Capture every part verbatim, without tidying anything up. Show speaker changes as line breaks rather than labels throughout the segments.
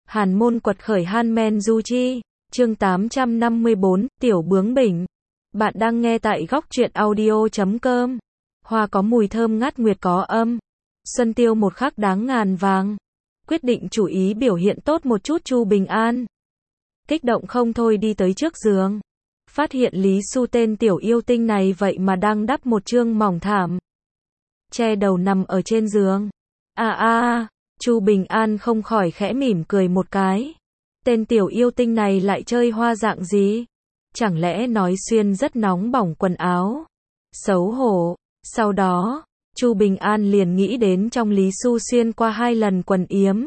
Hàn môn quật khởi Han Men Du Chi, chương tám trăm năm mươi bốn, Tiểu bướng bỉnh. Bạn đang nghe tại góc truyện audio chấm com. Hoa có mùi thơm ngát nguyệt có âm. Xuân tiêu một khắc đáng ngàn vàng. Quyết định chủ ý biểu hiện tốt một chút Chu Bình An. Kích động không thôi đi tới trước giường. Phát hiện Lý Xu tên tiểu yêu tinh này vậy mà đang đắp một chương mỏng thảm. Che đầu nằm ở trên giường. À à à. Chu Bình An không khỏi khẽ mỉm cười một cái. Tên tiểu yêu tinh này lại chơi hoa dạng gì? Chẳng lẽ nói xuyên rất nóng bỏng quần áo? Xấu hổ. Sau đó, Chu Bình An liền nghĩ đến trong Lý Xu xuyên qua hai lần quần yếm.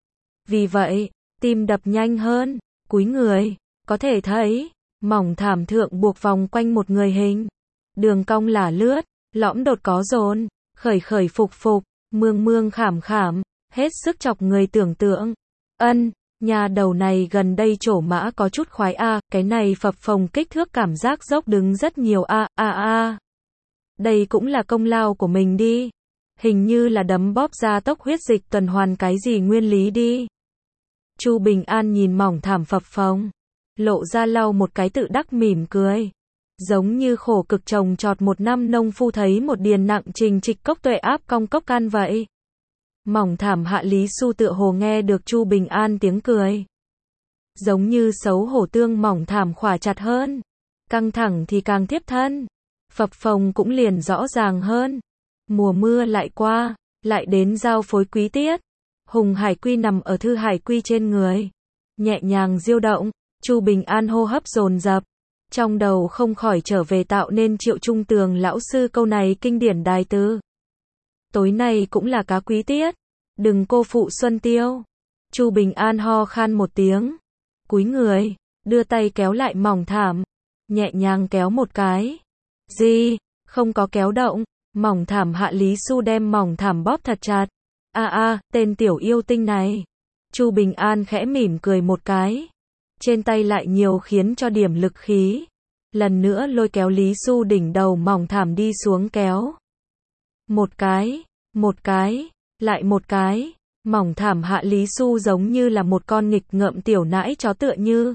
Vì vậy, tim đập nhanh hơn, cúi người, có thể thấy, mỏng thảm thượng buộc vòng quanh một người hình. Đường cong lả lướt, lõm đột có dồn, khởi khởi phục phục, mương mương khảm khảm. Hết sức chọc người tưởng tượng. Ân, nhà đầu này gần đây trổ mã có chút khoái a, à, cái này phập phồng kích thước cảm giác dốc đứng rất nhiều a, a a. Đây cũng là công lao của mình đi. Hình như là đấm bóp ra tốc huyết dịch tuần hoàn cái gì nguyên lý đi. Chu Bình An nhìn mỏng thảm phập phồng, lộ ra lau một cái tự đắc mỉm cười. Giống như khổ cực trồng trọt một năm nông phu thấy một điền nặng trình trịch cốc tuệ áp cong cốc can vậy. Mỏng thảm hạ Lý Xu tựa hồ nghe được Chu Bình An tiếng cười. Giống như xấu hổ tương mỏng thảm khỏa chặt hơn. Căng thẳng thì càng thiếp thân. Phập phồng cũng liền rõ ràng hơn. Mùa mưa lại qua, lại đến giao phối quý tiết. Hùng hải quy nằm ở thư hải quy trên người. Nhẹ nhàng diêu động, Chu Bình An hô hấp dồn dập. Trong đầu không khỏi trở về tạo nên Triệu Trung Tường lão sư câu này kinh điển đài từ. Tối nay cũng là cá quý tiết, đừng cô phụ xuân tiêu. Chu Bình An ho khan một tiếng, cúi người, đưa tay kéo lại mỏng thảm, nhẹ nhàng kéo một cái. Gì, không có kéo động, mỏng thảm hạ Lý Xu đem mỏng thảm bóp thật chặt. A à, a, à, tên tiểu yêu tinh này. Chu Bình An khẽ mỉm cười một cái. Trên tay lại nhiều khiến cho điểm lực khí. Lần nữa lôi kéo Lý Xu đỉnh đầu mỏng thảm đi xuống kéo. Một cái, một cái, lại một cái, mỏng thảm hạ Lý Xu giống như là một con nghịch ngợm tiểu nãi chó tựa như.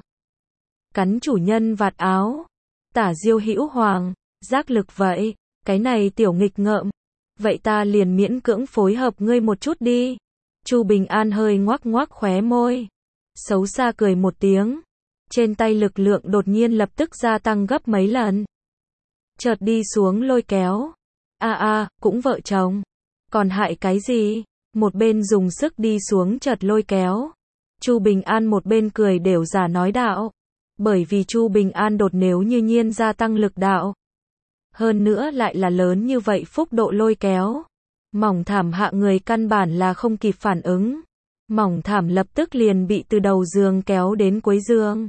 Cắn chủ nhân vạt áo, tả diêu hữu hoàng, giác lực vậy, cái này tiểu nghịch ngợm, vậy ta liền miễn cưỡng phối hợp ngươi một chút đi. Chu Bình An hơi ngoác ngoác khóe môi, xấu xa cười một tiếng, trên tay lực lượng đột nhiên lập tức gia tăng gấp mấy lần. Chợt đi xuống lôi kéo. A à, a, à, cũng vợ chồng. Còn hại cái gì? Một bên dùng sức đi xuống chợt lôi kéo. Chu Bình An một bên cười đều giả nói đạo. Bởi vì Chu Bình An đột nếu như nhiên gia tăng lực đạo. Hơn nữa lại là lớn như vậy phúc độ lôi kéo. Mỏng thảm hạ người căn bản là không kịp phản ứng. Mỏng thảm lập tức liền bị từ đầu giường kéo đến cuối giường.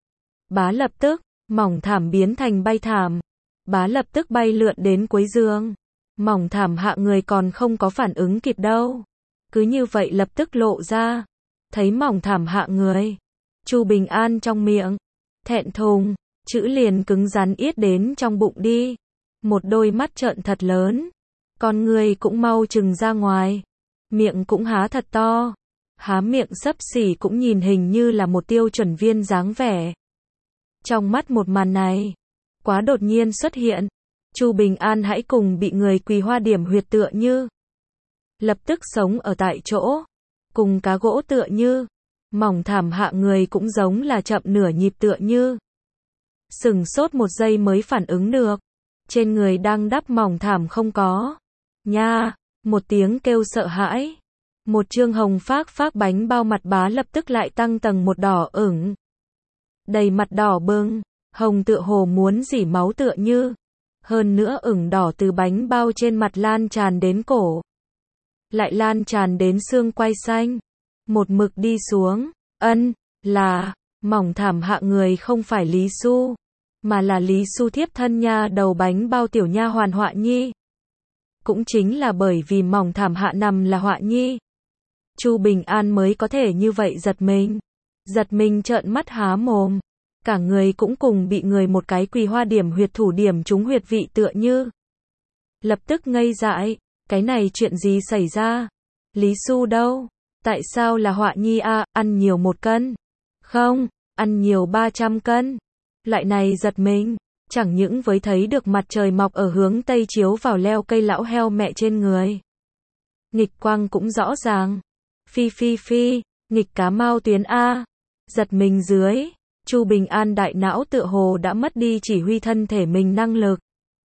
Bá lập tức, mỏng thảm biến thành bay thảm. Bá lập tức bay lượn đến cuối giường. Mỏng thảm hạ người còn không có phản ứng kịp đâu. Cứ như vậy lập tức lộ ra. Thấy mỏng thảm hạ người. Chu Bình An trong miệng. Thẹn thùng. Chữ liền cứng rắn yết đến trong bụng đi. Một đôi mắt trợn thật lớn. Con người cũng mau chừng ra ngoài. Miệng cũng há thật to. Há miệng xấp xỉ cũng nhìn hình như là một tiêu chuẩn viên dáng vẻ. Trong mắt một màn này. Quá đột nhiên xuất hiện. Chu Bình An hãy cùng bị người quỳ hoa điểm huyệt tựa như. Lập tức sống ở tại chỗ. Cùng cá gỗ tựa như. Mỏng thảm hạ người cũng giống là chậm nửa nhịp tựa như. Sừng sốt một giây mới phản ứng được. Trên người đang đắp mỏng thảm không có. Nha, một tiếng kêu sợ hãi. Một chương hồng phác phác bánh bao mặt bá lập tức lại tăng tầng một đỏ ửng. Đầy mặt đỏ bừng, hồng tựa hồ muốn rỉ máu tựa như. Hơn nữa ửng đỏ từ bánh bao trên mặt lan tràn đến cổ. Lại lan tràn đến xương quai xanh. Một mực đi xuống. Ân, là, mỏng thảm hạ người không phải Lý Xu. Mà là Lý Xu thiếp thân nha đầu bánh bao tiểu nha hoàn Họa Nhi. Cũng chính là bởi vì mỏng thảm hạ nằm là Họa Nhi. Chu Bình An mới có thể như vậy giật mình. Giật mình trợn mắt há mồm. Cả người cũng cùng bị người một cái quỳ hoa điểm huyệt thủ điểm trúng huyệt vị tựa như. Lập tức ngây dại, cái này chuyện gì xảy ra? Lý Xu đâu? Tại sao là họa nhi a, ăn nhiều một cân? Không, ăn nhiều ba trăm cân. Loại này giật mình, chẳng những với thấy được mặt trời mọc ở hướng Tây chiếu vào leo cây lão heo mẹ trên người. Nghịch quang cũng rõ ràng. Phi phi phi, nghịch cá mao tuyến A. Giật mình dưới, Chu Bình An đại não tựa hồ đã mất đi chỉ huy thân thể mình năng lực.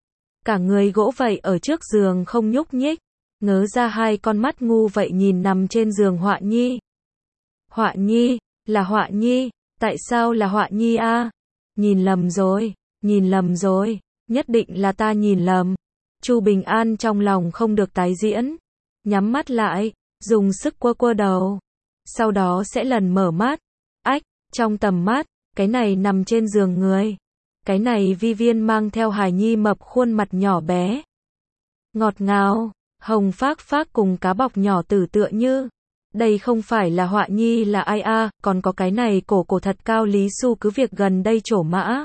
Cả người gỗ vậy ở trước giường không nhúc nhích, ngớ ra hai con mắt ngu vậy nhìn nằm trên giường họa nhi. Họa nhi, là họa nhi, tại sao là họa nhi a? Nhìn lầm rồi, nhìn lầm rồi, nhất định là ta nhìn lầm. Chu Bình An trong lòng không được tái diễn, nhắm mắt lại, dùng sức quơ quơ đầu. Sau đó sẽ lần mở mắt. Ách, trong tầm mắt, cái này nằm trên giường người. Cái này Vi Viên mang theo hài nhi mập khuôn mặt nhỏ bé. Ngọt ngào, hồng phác phác cùng cá bọc nhỏ tử tựa như. Đây không phải là họa nhi là ai a, còn có cái này cổ cổ thật cao Lý Xu cứ việc gần đây trổ mã.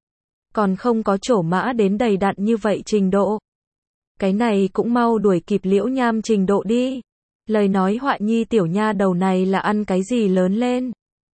Còn không có trổ mã đến đầy đặn như vậy trình độ. Cái này cũng mau đuổi kịp Liễu Nham trình độ đi. Lời nói họa nhi tiểu nha đầu này là ăn cái gì lớn lên?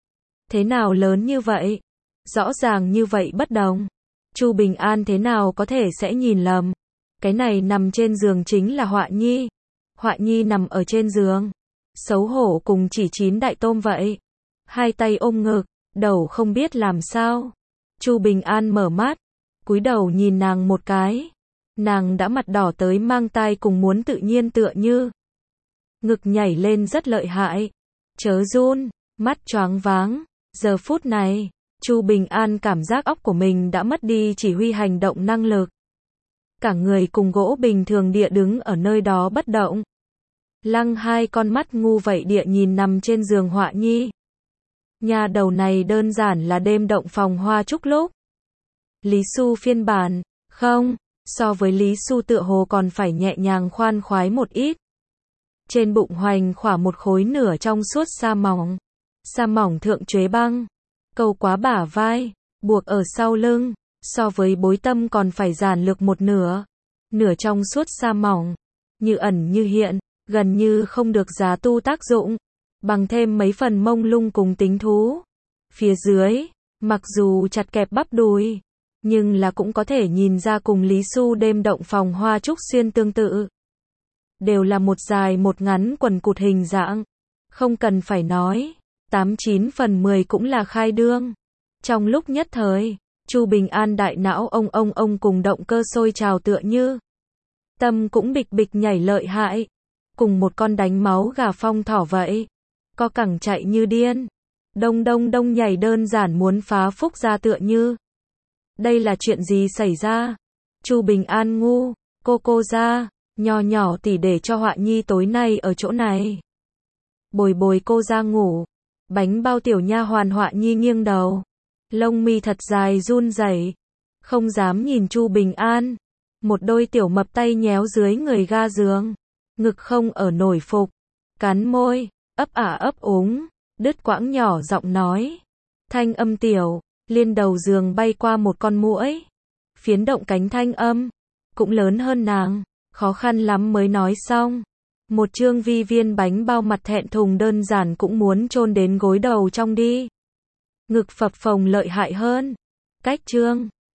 Thế nào lớn như vậy? Rõ ràng như vậy bất đồng. Chu Bình An thế nào có thể sẽ nhìn lầm? Cái này nằm trên giường chính là họa nhi. Họa nhi nằm ở trên giường. Xấu hổ cùng chỉ chín đại tôm vậy. Hai tay ôm ngực, đầu không biết làm sao. Chu Bình An mở mắt, cúi đầu nhìn nàng một cái. Nàng đã mặt đỏ tới mang tai cùng muốn tự nhiên tựa như. Ngực nhảy lên rất lợi hại. Chớ run, mắt choáng váng. Giờ phút này, Chu Bình An cảm giác óc của mình đã mất đi chỉ huy hành động năng lực. Cả người cùng gỗ bình thường địa đứng ở nơi đó bất động. Lăng hai con mắt ngu vậy địa nhìn nằm trên giường họa nhi. Nhà đầu này đơn giản là đêm động phòng hoa trúc lúc. Lý Xu phiên bản, không, so với Lý Xu tựa hồ còn phải nhẹ nhàng khoan khoái một ít. Trên bụng hoành khỏa một khối nửa trong suốt sa mỏng. Sa mỏng thượng chuế băng, câu quá bả vai, buộc ở sau lưng, so với bối tâm còn phải giản lược một nửa. Nửa trong suốt sa mỏng, như ẩn như hiện, gần như không được giá tu tác dụng, bằng thêm mấy phần mông lung cùng tính thú. Phía dưới, mặc dù chặt kẹp bắp đùi, nhưng là cũng có thể nhìn ra cùng Lý Xu đêm động phòng hoa trúc xuyên tương tự. Đều là một dài một ngắn quần cụt hình dạng, không cần phải nói. Tám chín phần mười cũng là khai đương. Trong lúc nhất thời, Chu Bình An đại não ông ông ông cùng động cơ sôi trào tựa như. Tâm cũng bịch bịch nhảy lợi hại. Cùng một con đánh máu gà phong thỏ vậy. Co cẳng chạy như điên. Đông đông đông nhảy đơn giản muốn phá phúc ra tựa như. Đây là chuyện gì xảy ra? Chu Bình An ngu, cô cô ra, nho nhỏ tỉ để cho họa nhi tối nay ở chỗ này. Bồi bồi cô ra ngủ. Bánh bao tiểu nha hoàn họa nhi nghiêng đầu. Lông mi thật dài run rẩy, không dám nhìn Chu Bình An. Một đôi tiểu mập tay nhéo dưới người ga giường. Ngực không ở nổi phục. Cắn môi, ấp ả ấp úng, đứt quãng nhỏ giọng nói. Thanh âm tiểu, liên đầu giường bay qua một con muỗi. Phiến động cánh thanh âm, cũng lớn hơn nàng, khó khăn lắm mới nói xong. Một chương Vi Viên bánh bao mặt thẹn thùng đơn giản cũng muốn chôn đến gối đầu trong đi. Ngực phập phồng lợi hại hơn. Cách chương